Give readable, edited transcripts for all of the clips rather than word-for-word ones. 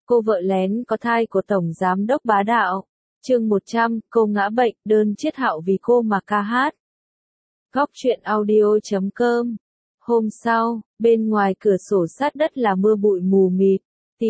Cô vợ lén có thai của Tổng Giám đốc bá đạo. Chương 100, cô ngã bệnh, đơn Chiết Hạo vì cô mà ca hát. Góc truyện audio.com. Hôm sau, bên ngoài cửa sổ sát đất là mưa bụi mù mịt.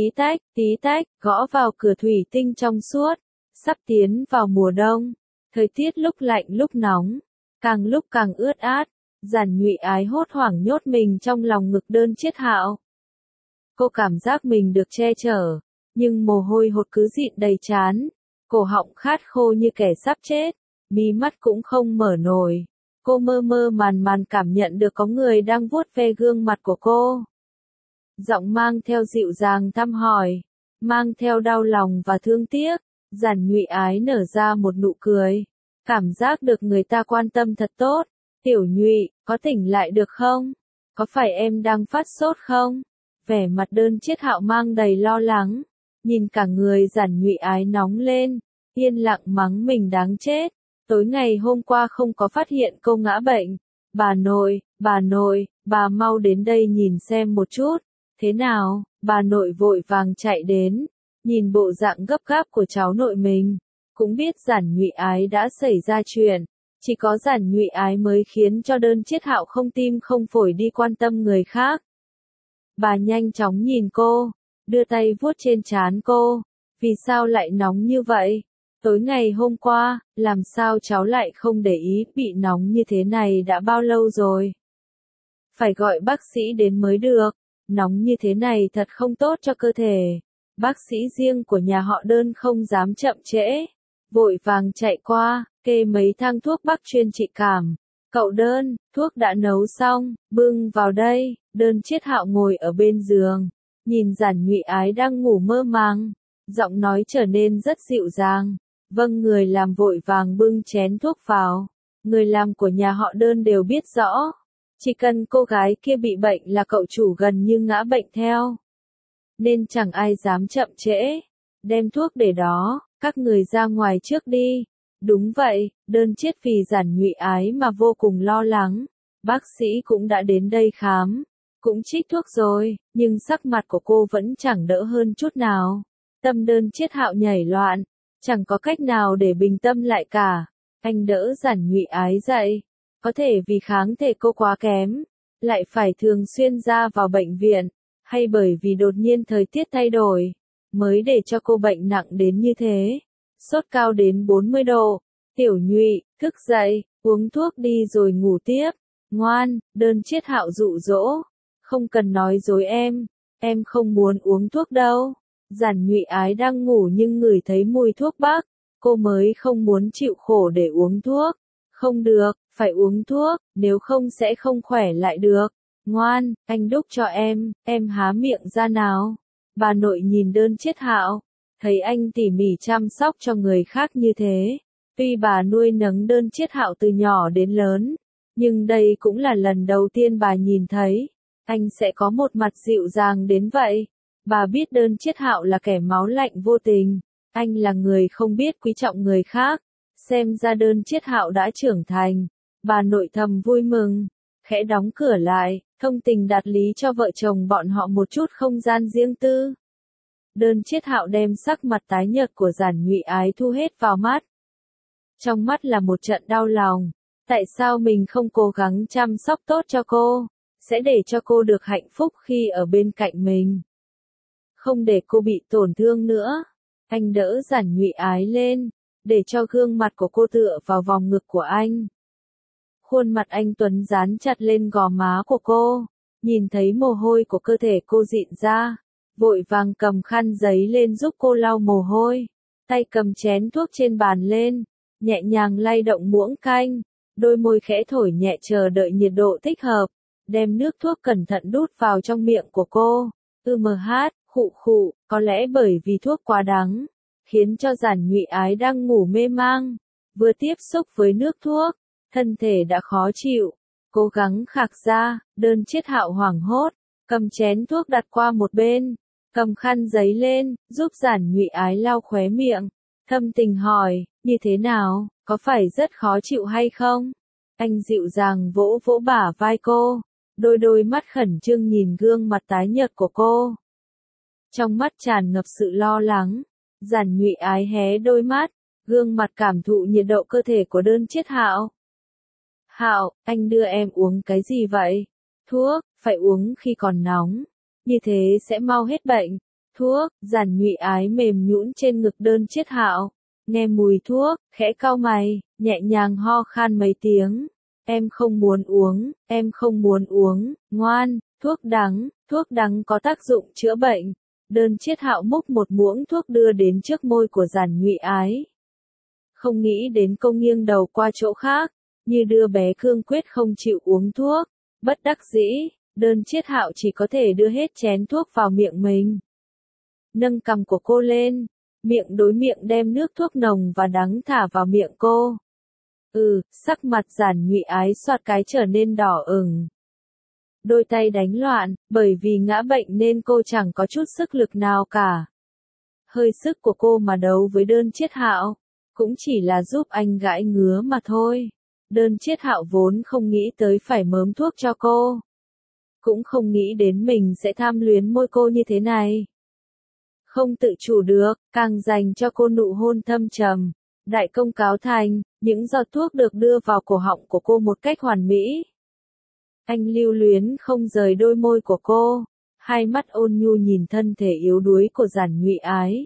Tí tách, gõ vào cửa thủy tinh trong suốt. Sắp tiến vào mùa đông. Thời tiết lúc lạnh lúc nóng. Càng lúc càng ướt át. Giản Nhụy Ái hốt hoảng nhốt mình trong lòng ngực đơn Chiết Hạo. Cô cảm giác mình được che chở. Nhưng mồ hôi hột cứ dịn đầy trán. Cổ họng khát khô như kẻ sắp chết. Mí mắt cũng không mở nổi. Cô mơ mơ màn cảm nhận được có người đang vuốt ve gương mặt của cô. Giọng mang theo dịu dàng thăm hỏi. Mang theo đau lòng và thương tiếc. Giản Nhụy Ái nở ra một nụ cười. Cảm giác được người ta quan tâm thật tốt. Tiểu Nhụy, có tỉnh lại được không? Có phải em đang phát sốt không? Vẻ mặt đơn Chiết Hạo mang đầy lo lắng. Nhìn cả người Giản Nhụy Ái nóng lên. Yên lặng mắng mình đáng chết. Tối ngày hôm qua không có phát hiện cô ngã bệnh. Bà nội, bà mau đến đây nhìn xem một chút. Thế nào? Bà nội vội vàng chạy đến. Nhìn bộ dạng gấp gáp của cháu nội mình. Cũng biết Giản Nhụy Ái đã xảy ra chuyện. Chỉ có Giản Nhụy Ái mới khiến cho đơn Chiết Hạo không tim không phổi đi quan tâm người khác. Bà nhanh chóng nhìn cô. Đưa tay vuốt trên trán cô. Vì sao lại nóng như vậy? Tối ngày hôm qua, làm sao cháu lại không để ý bị nóng như thế này đã bao lâu rồi? Phải gọi bác sĩ đến mới được. Nóng như thế này thật không tốt cho cơ thể. Bác sĩ riêng của nhà họ đơn không dám chậm trễ. Vội vàng chạy qua, kê mấy thang thuốc bắc chuyên trị cảm. Cậu đơn, thuốc đã nấu xong, bưng vào đây. Đơn Chiết Hạo ngồi ở bên giường. Nhìn Giản Nhụy Ái đang ngủ mơ màng. Giọng nói trở nên rất dịu dàng. Vâng, người làm vội vàng bưng chén thuốc vào. Người làm của nhà họ đơn đều biết rõ. Chỉ cần cô gái kia bị bệnh là cậu chủ gần như ngã bệnh theo. Nên chẳng ai dám chậm trễ. Đem thuốc để đó, các người ra ngoài trước đi. Đúng vậy, đơn Chiết vì Giản Nhụy Ái mà vô cùng lo lắng. Bác sĩ cũng đã đến đây khám. Cũng trích thuốc rồi, nhưng sắc mặt của cô vẫn chẳng đỡ hơn chút nào. Tâm đơn Chiết Hạo nhảy loạn. Chẳng có cách nào để bình tâm lại cả. Anh đỡ Giản Nhụy Ái dậy. Có thể vì kháng thể cô quá kém. Lại phải thường xuyên ra vào bệnh viện. Hay bởi vì đột nhiên thời tiết thay đổi. Mới để cho cô bệnh nặng đến như thế. Sốt cao đến 40 độ. Tiểu Nhụy, thức dậy, uống thuốc đi rồi ngủ tiếp. Ngoan, đơn Chiết Hạo dụ dỗ. Không cần nói dối em không muốn uống thuốc đâu. Giản Nhụy Ái đang ngủ nhưng ngửi thấy mùi thuốc bắc. Cô mới không muốn chịu khổ để uống thuốc. Không được, phải uống thuốc, nếu không sẽ không khỏe lại được. Ngoan, anh đút cho em há miệng ra nào. Bà nội nhìn đơn Chiết Hạo. Thấy anh tỉ mỉ chăm sóc cho người khác như thế. Tuy bà nuôi nấng đơn Chiết Hạo từ nhỏ đến lớn. Nhưng đây cũng là lần đầu tiên bà nhìn thấy. Anh sẽ có một mặt dịu dàng đến vậy. Bà biết đơn Chiết Hạo là kẻ máu lạnh vô tình. Anh là người không biết quý trọng người khác. Xem ra đơn Chiết Hạo đã trưởng thành. Bà nội thầm vui mừng. Khẽ đóng cửa lại, thông tình đạt lý cho vợ chồng bọn họ một chút không gian riêng tư. Đơn Chiết Hạo đem sắc mặt tái nhợt của Giản Nhụy Ái thu hết vào mắt. Trong mắt là một trận đau lòng. Tại sao mình không cố gắng chăm sóc tốt cho cô? Sẽ để cho cô được hạnh phúc khi ở bên cạnh mình. Không để cô bị tổn thương nữa. Anh đỡ Giản Nhụy Ái lên, để cho gương mặt của cô tựa vào vòng ngực của anh. Khuôn mặt anh tuấn dán chặt lên gò má của cô. Nhìn thấy mồ hôi của cơ thể cô dịn ra. Vội vàng cầm khăn giấy lên giúp cô lau mồ hôi. Tay cầm chén thuốc trên bàn lên. Nhẹ nhàng lay động muỗng canh. Đôi môi khẽ thổi nhẹ chờ đợi nhiệt độ thích hợp. Đem nước thuốc cẩn thận đút vào trong miệng của cô. Khụ, có lẽ bởi vì thuốc quá đắng. Khiến cho Giản Nhụy Ái đang ngủ mê mang. Vừa tiếp xúc với nước thuốc. Thân thể đã khó chịu. Cố gắng khạc ra, đơn Chiết Hạo hoảng hốt. Cầm chén thuốc đặt qua một bên. Cầm khăn giấy lên, giúp Giản Nhụy Ái lau khóe miệng. Thâm tình hỏi, như thế nào, có phải rất khó chịu hay không? Anh dịu dàng vỗ vỗ bả vai cô. Đôi mắt khẩn trương nhìn gương mặt tái nhợt của cô. trong mắt tràn ngập sự lo lắng. Giản Nhụy Ái hé đôi mắt, gương mặt cảm thụ nhiệt độ cơ thể của Đơn Chiết Hạo. Hạo, anh đưa em uống cái gì vậy? Thuốc, phải uống khi còn nóng, như thế sẽ mau hết bệnh. Thuốc, Giản Nhụy Ái mềm nhũn trên ngực Đơn Chiết Hạo, nghe mùi thuốc, khẽ cau mày, nhẹ nhàng ho khan mấy tiếng. Em không muốn uống, em không muốn uống, ngoan, thuốc đắng có tác dụng chữa bệnh. Đơn Chiết Hạo múc một muỗng thuốc đưa đến trước môi của Giản Nhụy Ái. Không nghĩ đến cô nghiêng đầu qua chỗ khác, như đưa bé cương quyết không chịu uống thuốc. Bất đắc dĩ, Đơn Chiết Hạo chỉ có thể đưa hết chén thuốc vào miệng mình. Nâng cằm của cô lên, miệng đối miệng đem nước thuốc nồng và đắng thả vào miệng cô. Sắc mặt Giản Nhụy Ái soạt cái trở nên đỏ ửng. Đôi tay đánh loạn, bởi vì ngã bệnh nên cô chẳng có chút sức lực nào cả. Hơi sức của cô mà đấu với Đơn Chiết Hạo, cũng chỉ là giúp anh gãi ngứa mà thôi. Đơn Chiết Hạo vốn không nghĩ tới phải mớm thuốc cho cô. Cũng không nghĩ đến mình sẽ tham luyến môi cô như thế này. Không tự chủ được, càng dành cho cô nụ hôn thâm trầm. Đại công cáo thành, những giọt thuốc được đưa vào cổ họng của cô một cách hoàn mỹ. Anh lưu luyến không rời đôi môi của cô, hai mắt ôn nhu nhìn thân thể yếu đuối của Giản Nhụy Ái.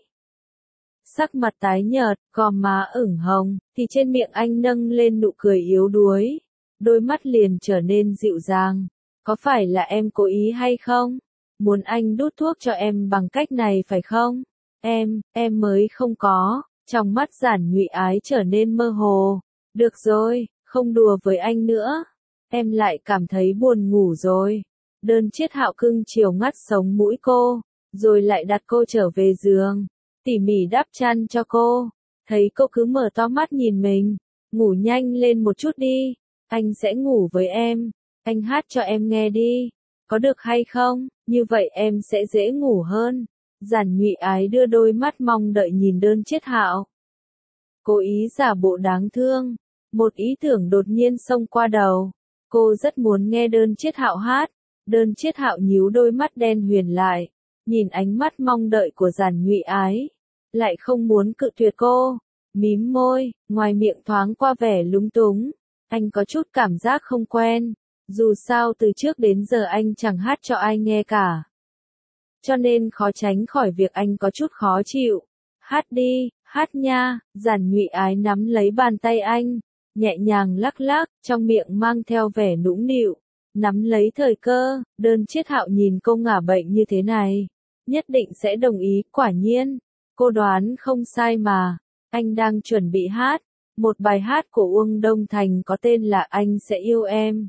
Sắc mặt tái nhợt, gò má ửng hồng, thì trên miệng anh nâng lên nụ cười yếu đuối. Đôi mắt liền trở nên dịu dàng. Có phải là em cố ý hay không? Muốn anh đút thuốc cho em bằng cách này phải không? Em mới không có. Trong mắt Giản Nhụy Ái trở nên mơ hồ. Được rồi, không đùa với anh nữa. Em lại cảm thấy buồn ngủ rồi. Đơn Chiết Hạo cưng chiều ngắt sống mũi cô, rồi lại đặt cô trở về giường, tỉ mỉ đắp chăn cho cô. Thấy cô cứ mở to mắt nhìn mình, ngủ nhanh lên một chút đi, anh sẽ ngủ với em. Anh hát cho em nghe đi, có được hay không? Như vậy em sẽ dễ ngủ hơn. Giản Nhụy Ái đưa đôi mắt mong đợi nhìn Đơn Chiết Hạo. Cố ý giả bộ đáng thương. Một ý tưởng đột nhiên xông qua đầu. Cô rất muốn nghe Đơn Chiết Hạo hát. Đơn Chiết Hạo nhíu đôi mắt đen huyền lại, nhìn ánh mắt mong đợi của Giản Nhụy Ái, lại không muốn cự tuyệt cô. Mím môi, ngoài miệng thoáng qua vẻ lúng túng. Anh có chút cảm giác không quen. Dù sao từ trước đến giờ anh chẳng hát cho ai nghe cả. Cho nên khó tránh khỏi việc anh có chút khó chịu. Hát đi, hát nha. Giản Nhụy Ái nắm lấy bàn tay anh, nhẹ nhàng lắc lắc, trong miệng mang theo vẻ nũng nịu. Nắm lấy thời cơ, Đơn Chiết Hạo nhìn cô ngả bệnh như thế này, nhất định sẽ đồng ý. Quả nhiên, cô đoán không sai mà. Anh đang chuẩn bị hát một bài hát của Uông Đông Thành có tên là Anh Sẽ Yêu Em.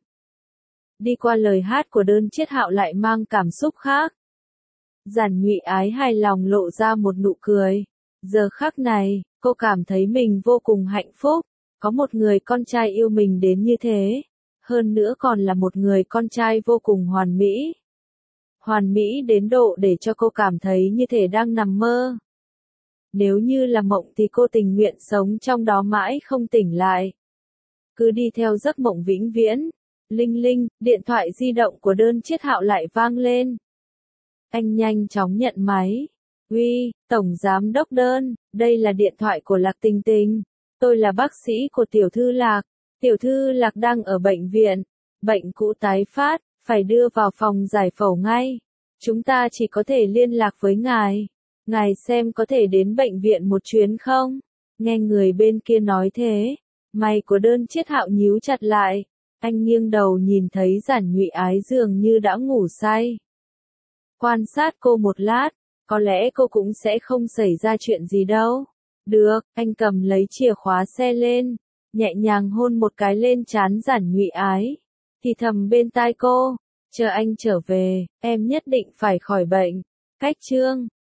Đi qua lời hát của Đơn Chiết Hạo lại mang cảm xúc khác. Giản Nhụy Ái hài lòng lộ ra một nụ cười. Giờ khắc này, cô cảm thấy mình vô cùng hạnh phúc, có một người con trai yêu mình đến như thế. Hơn nữa còn là một người con trai vô cùng hoàn mỹ. Hoàn mỹ đến độ để cho cô cảm thấy như thể đang nằm mơ. Nếu như là mộng thì cô tình nguyện sống trong đó mãi không tỉnh lại. Cứ đi theo giấc mộng vĩnh viễn. Linh linh, điện thoại di động của Đơn Chiết Hạo lại vang lên. Anh nhanh chóng nhận máy. Uy, Tổng Giám Đốc Đơn, đây là điện thoại của Lạc Tình Tình. Tôi là bác sĩ của Tiểu Thư Lạc. Tiểu Thư Lạc đang ở bệnh viện. Bệnh cũ tái phát, phải đưa vào phòng giải phẫu ngay. Chúng ta chỉ có thể liên lạc với ngài. Ngài xem có thể đến bệnh viện một chuyến không? Nghe người bên kia nói thế, mày của Đơn Chiết Hạo nhíu chặt lại. Anh nghiêng đầu nhìn thấy Giản Nhụy Ái dường như đã ngủ say. Quan sát cô một lát, có lẽ cô cũng sẽ không xảy ra chuyện gì đâu. Được, anh cầm lấy chìa khóa xe lên, nhẹ nhàng hôn một cái lên trán Giản Nhụy Ái, thì thầm bên tai cô, chờ anh trở về, em nhất định phải khỏi bệnh. Cách chương